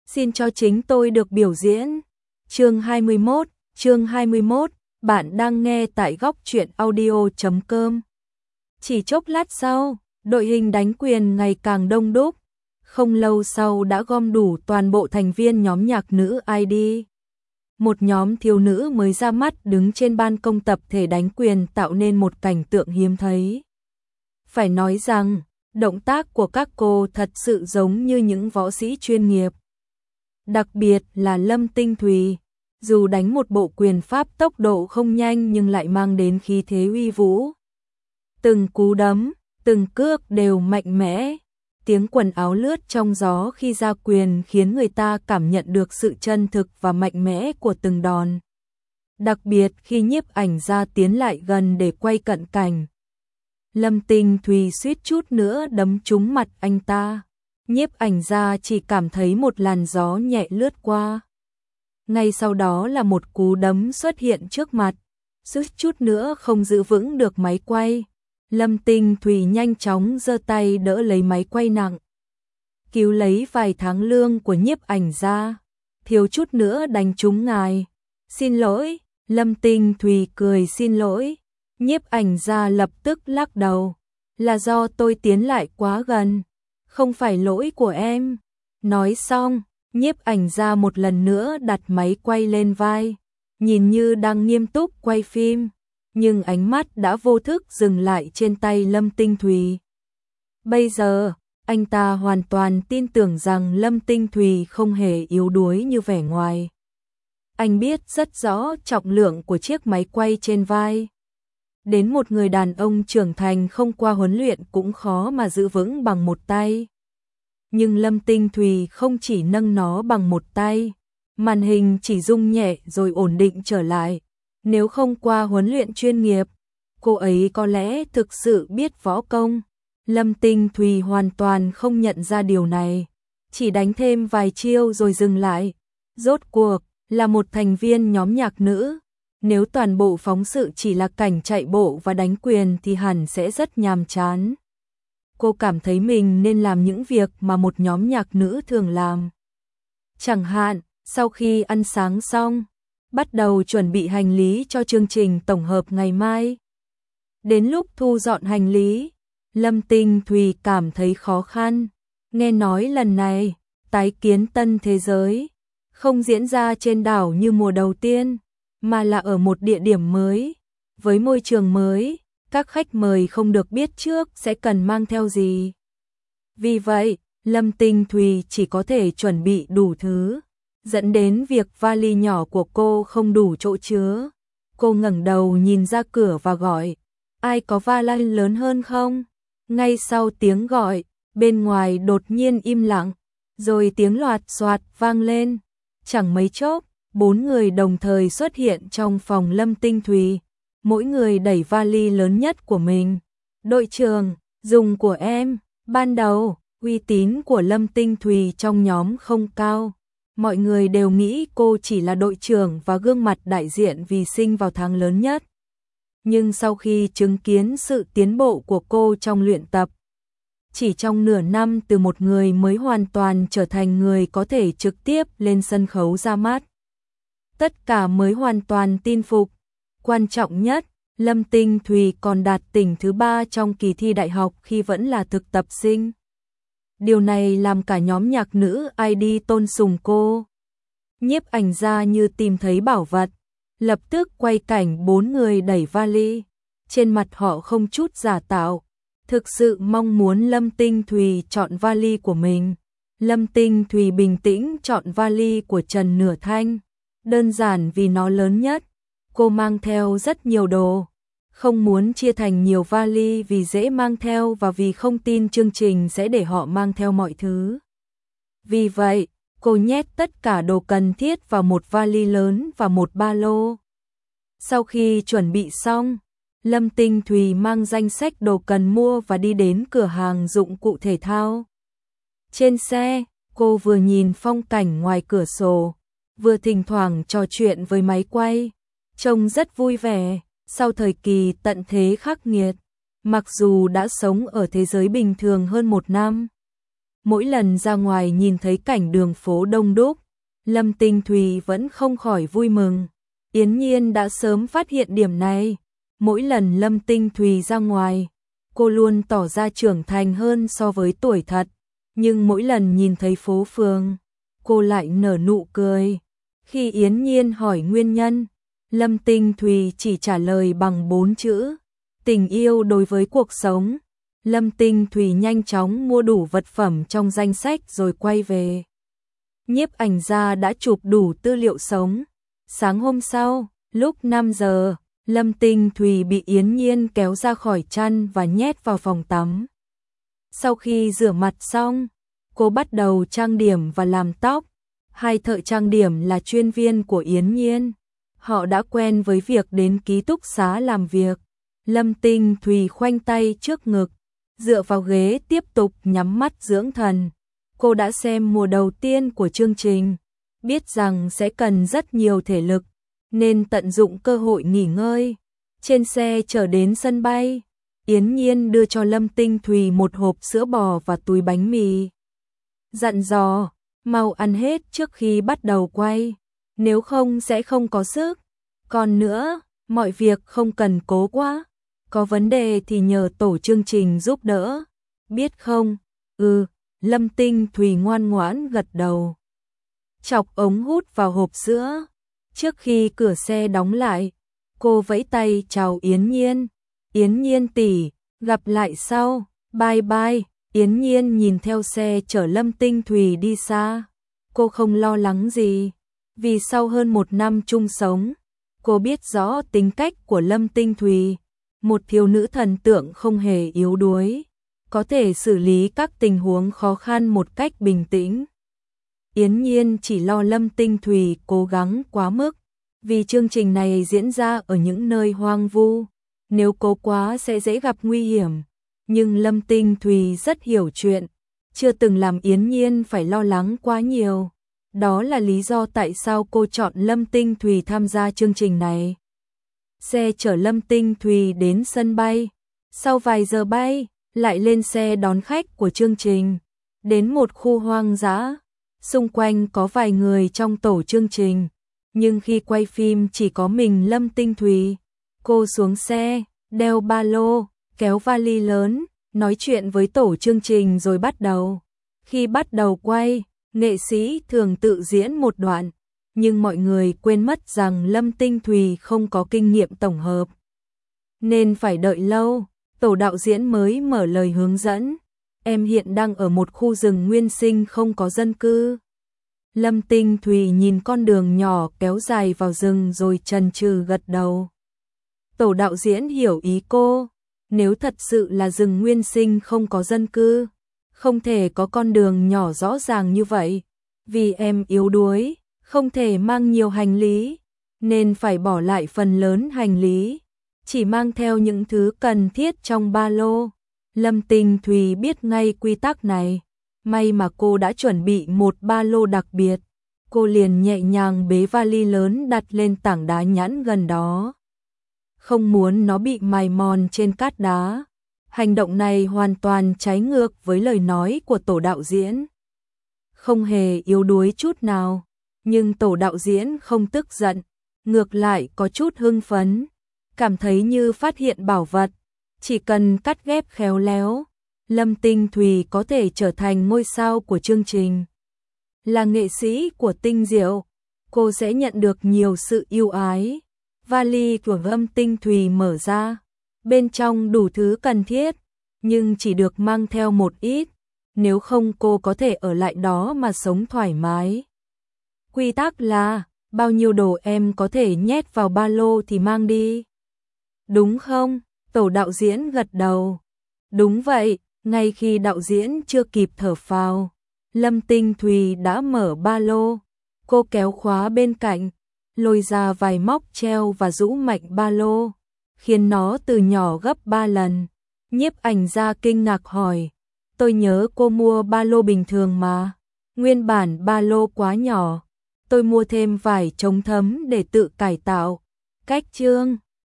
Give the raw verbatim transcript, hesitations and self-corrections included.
xin cho chính tôi được biểu diễn. Chương hai mươi mốt, chương hai mươi mốt, bạn đang nghe tại góc truyện audio chấm com. Chỉ chốc lát sau, đội hình đánh quyền ngày càng đông đúc. Không lâu sau đã gom đủ toàn bộ thành viên nhóm nhạc nữ i đê. Một nhóm thiếu nữ mới ra mắt đứng trên ban công tập thể đánh quyền tạo nên một cảnh tượng hiếm thấy. Phải nói rằng, động tác của các cô thật sự giống như những võ sĩ chuyên nghiệp. Đặc biệt là Lâm Tinh Thùy, dù đánh một bộ quyền pháp tốc độ không nhanh nhưng lại mang đến khí thế uy vũ. Từng cú đấm, từng cước đều mạnh mẽ, tiếng quần áo lướt trong gió khi ra quyền khiến người ta cảm nhận được sự chân thực và mạnh mẽ của từng đòn. Đặc biệt khi nhiếp ảnh gia tiến lại gần để quay cận cảnh, Lâm Tinh Thùy suýt chút nữa đấm trúng mặt anh ta. Nhiếp ảnh gia chỉ cảm thấy một làn gió nhẹ lướt qua. Ngay sau đó là một cú đấm xuất hiện trước mặt, suýt chút nữa không giữ vững được máy quay. Lâm Tinh Thùy nhanh chóng giơ tay đỡ lấy máy quay nặng, cứu lấy vài tháng lương của nhiếp ảnh gia, thiếu chút nữa đánh trúng ngài. Xin lỗi, Lâm Tinh Thùy cười xin lỗi. Nhiếp ảnh gia lập tức lắc đầu, là do tôi tiến lại quá gần, không phải lỗi của em. Nói xong, nhiếp ảnh gia một lần nữa đặt máy quay lên vai, nhìn như đang nghiêm túc quay phim, nhưng ánh mắt đã vô thức dừng lại trên tay Lâm Tinh Thùy. Bây giờ, anh ta hoàn toàn tin tưởng rằng Lâm Tinh Thùy không hề yếu đuối như vẻ ngoài. Anh biết rất rõ trọng lượng của chiếc máy quay trên vai. Đến một người đàn ông trưởng thành không qua huấn luyện cũng khó mà giữ vững bằng một tay. Nhưng Lâm Tinh Thùy không chỉ nâng nó bằng một tay, màn hình chỉ rung nhẹ rồi ổn định trở lại. Nếu không qua huấn luyện chuyên nghiệp, cô ấy có lẽ thực sự biết võ công. Lâm Tinh Thùy hoàn toàn không nhận ra điều này, chỉ đánh thêm vài chiêu rồi dừng lại. Rốt cuộc, là một thành viên nhóm nhạc nữ. Nếu toàn bộ phóng sự chỉ là cảnh chạy bộ và đánh quyền thì hẳn sẽ rất nhàm chán. Cô cảm thấy mình nên làm những việc mà một nhóm nhạc nữ thường làm. Chẳng hạn, sau khi ăn sáng xong, bắt đầu chuẩn bị hành lý cho chương trình tổng hợp ngày mai. Đến lúc thu dọn hành lý, Lâm Tinh Thùy cảm thấy khó khăn. Nghe nói lần này, tái kiến tân thế giới, không diễn ra trên đảo như mùa đầu tiên, mà là ở một địa điểm mới, với môi trường mới, các khách mời không được biết trước sẽ cần mang theo gì. Vì vậy, Lâm Tinh Thùy chỉ có thể chuẩn bị đủ thứ, dẫn đến việc vali nhỏ của cô không đủ chỗ chứa. Cô ngẩng đầu nhìn ra cửa và gọi, ai có vali lớn hơn không? Ngay sau tiếng gọi, bên ngoài đột nhiên im lặng, rồi tiếng loạt soạt vang lên. Chẳng mấy chốc, bốn người đồng thời xuất hiện trong phòng Lâm Tinh Thùy, mỗi người đẩy vali lớn nhất của mình. Đội trưởng, dùng của em. Ban đầu, uy tín của Lâm Tinh Thùy trong nhóm không cao. Mọi người đều nghĩ cô chỉ là đội trưởng và gương mặt đại diện vì sinh vào tháng lớn nhất. Nhưng sau khi chứng kiến sự tiến bộ của cô trong luyện tập, chỉ trong nửa năm từ một người mới hoàn toàn trở thành người có thể trực tiếp lên sân khấu ra mắt, tất cả mới hoàn toàn tin phục. Quan trọng nhất, Lâm Tinh Thùy còn đạt tỉnh thứ ba trong kỳ thi đại học khi vẫn là thực tập sinh. Điều này làm cả nhóm nhạc nữ i đê tôn sùng cô. Nhiếp ảnh gia như tìm thấy bảo vật, lập tức quay cảnh bốn người đẩy vali. Trên mặt họ không chút giả tạo, thực sự mong muốn Lâm Tinh Thùy chọn vali của mình. Lâm Tinh Thùy bình tĩnh chọn vali của Trần Nửa Thanh, đơn giản vì nó lớn nhất. Cô mang theo rất nhiều đồ, không muốn chia thành nhiều vali vì dễ mang theo và vì không tin chương trình sẽ để họ mang theo mọi thứ. Vì vậy, cô nhét tất cả đồ cần thiết vào một vali lớn và một ba lô. Sau khi chuẩn bị xong, Lâm Tinh Thùy mang danh sách đồ cần mua và đi đến cửa hàng dụng cụ thể thao. Trên xe, cô vừa nhìn phong cảnh ngoài cửa sổ, vừa thỉnh thoảng trò chuyện với máy quay, trông rất vui vẻ. Sau thời kỳ tận thế khắc nghiệt, mặc dù đã sống ở thế giới bình thường hơn một năm, Mỗi lần ra ngoài nhìn thấy cảnh đường phố đông đúc, Lâm Tinh Thùy vẫn không khỏi vui mừng. Yến Nhiên đã sớm phát hiện điểm này. Mỗi lần Lâm Tinh Thùy ra ngoài, cô luôn tỏ ra trưởng thành hơn so với tuổi thật. Nhưng mỗi lần nhìn thấy phố phường, cô lại nở nụ cười. Khi Yến Nhiên hỏi nguyên nhân, Lâm Tinh Thùy chỉ trả lời bằng bốn chữ: tình yêu đối với cuộc sống. Lâm Tinh Thùy nhanh chóng mua đủ vật phẩm trong danh sách rồi quay về. Nhiếp ảnh gia đã chụp đủ tư liệu sống. Sáng hôm sau, lúc năm giờ, Lâm Tinh Thùy bị Yến Nhiên kéo ra khỏi chăn và nhét vào phòng tắm. Sau khi rửa mặt xong, cô bắt đầu trang điểm và làm tóc. Hai thợ trang điểm là chuyên viên của Yến Nhiên. Họ đã quen với việc đến ký túc xá làm việc. Lâm Tinh Thùy khoanh tay trước ngực, dựa vào ghế tiếp tục nhắm mắt dưỡng thần. Cô đã xem mùa đầu tiên của chương trình, biết rằng sẽ cần rất nhiều thể lực, nên tận dụng cơ hội nghỉ ngơi. Trên xe chở đến sân bay, Yến Nhiên đưa cho Lâm Tinh Thùy một hộp sữa bò và túi bánh mì. Dặn dò, mau ăn hết trước khi bắt đầu quay, nếu không sẽ không có sức. Còn nữa, mọi việc không cần cố quá, có vấn đề thì nhờ tổ chương trình giúp đỡ, biết không? Ừ, Lâm Tinh Thùy ngoan ngoãn gật đầu. Chọc ống hút vào hộp sữa. Trước khi cửa xe đóng lại, cô vẫy tay chào Yến Nhiên. Yến Nhiên tỷ, gặp lại sau, bye bye. Yến Nhiên nhìn theo xe chở Lâm Tinh Thùy đi xa. Cô không lo lắng gì, vì sau hơn một năm chung sống, cô biết rõ tính cách của Lâm Tinh Thùy. Một thiếu nữ thần tượng không hề yếu đuối, có thể xử lý các tình huống khó khăn một cách bình tĩnh. Yến Nhiên chỉ lo Lâm Tinh Thùy cố gắng quá mức, vì chương trình này diễn ra ở những nơi hoang vu, nếu cố quá sẽ dễ gặp nguy hiểm. Nhưng Lâm Tinh Thùy rất hiểu chuyện, chưa từng làm Yến Nhiên phải lo lắng quá nhiều. Đó là lý do tại sao cô chọn Lâm Tinh Thùy tham gia chương trình này. Xe chở Lâm Tinh Thùy đến sân bay. Sau vài giờ bay, lại lên xe đón khách của chương trình. Đến một khu hoang dã, xung quanh có vài người trong tổ chương trình. Nhưng khi quay phim chỉ có mình Lâm Tinh Thùy. Cô xuống xe, đeo ba lô, kéo vali lớn, nói chuyện với tổ chương trình rồi bắt đầu. Khi bắt đầu quay, nghệ sĩ thường tự diễn một đoạn, nhưng mọi người quên mất rằng Lâm Tinh Thùy không có kinh nghiệm tổng hợp, nên phải đợi lâu, tổ đạo diễn mới mở lời hướng dẫn. Em hiện đang ở một khu rừng nguyên sinh không có dân cư. Lâm Tinh Thùy nhìn con đường nhỏ kéo dài vào rừng rồi chần chừ gật đầu. Tổ đạo diễn hiểu ý cô, nếu thật sự là rừng nguyên sinh không có dân cư, không thể có con đường nhỏ rõ ràng như vậy. Vì em yếu đuối, không thể mang nhiều hành lý, nên phải bỏ lại phần lớn hành lý, chỉ mang theo những thứ cần thiết trong ba lô. Lâm Tinh Thùy biết ngay quy tắc này, may mà cô đã chuẩn bị một ba lô đặc biệt. Cô liền nhẹ nhàng bế vali lớn đặt lên tảng đá nhẵn gần đó, không muốn nó bị mài mòn trên cát đá. Hành động này hoàn toàn trái ngược với lời nói của tổ đạo diễn. Không hề yếu đuối chút nào, nhưng tổ đạo diễn không tức giận, ngược lại có chút hưng phấn, cảm thấy như phát hiện bảo vật, chỉ cần cắt ghép khéo léo, Lâm Tinh Thùy có thể trở thành ngôi sao của chương trình. Là nghệ sĩ của Tinh Diệu, cô sẽ nhận được nhiều sự yêu ái. Vali của Lâm Tinh Thùy mở ra, bên trong đủ thứ cần thiết, nhưng chỉ được mang theo một ít, nếu không cô có thể ở lại đó mà sống thoải mái. Quy tắc là, bao nhiêu đồ em có thể nhét vào ba lô thì mang đi. Đúng không? Tổ đạo diễn gật đầu. Đúng vậy, ngay khi đạo diễn chưa kịp thở phào, Lâm Tinh Thùy đã mở ba lô. Cô kéo khóa bên cạnh, lôi ra vài móc treo và rũ mạnh ba lô, khiến nó từ nhỏ gấp ba lần. Nhiếp ảnh gia kinh ngạc hỏi, tôi nhớ cô mua ba lô bình thường mà, nguyên bản ba lô quá nhỏ, tôi mua thêm vải chống thấm để tự cải tạo. Cách chương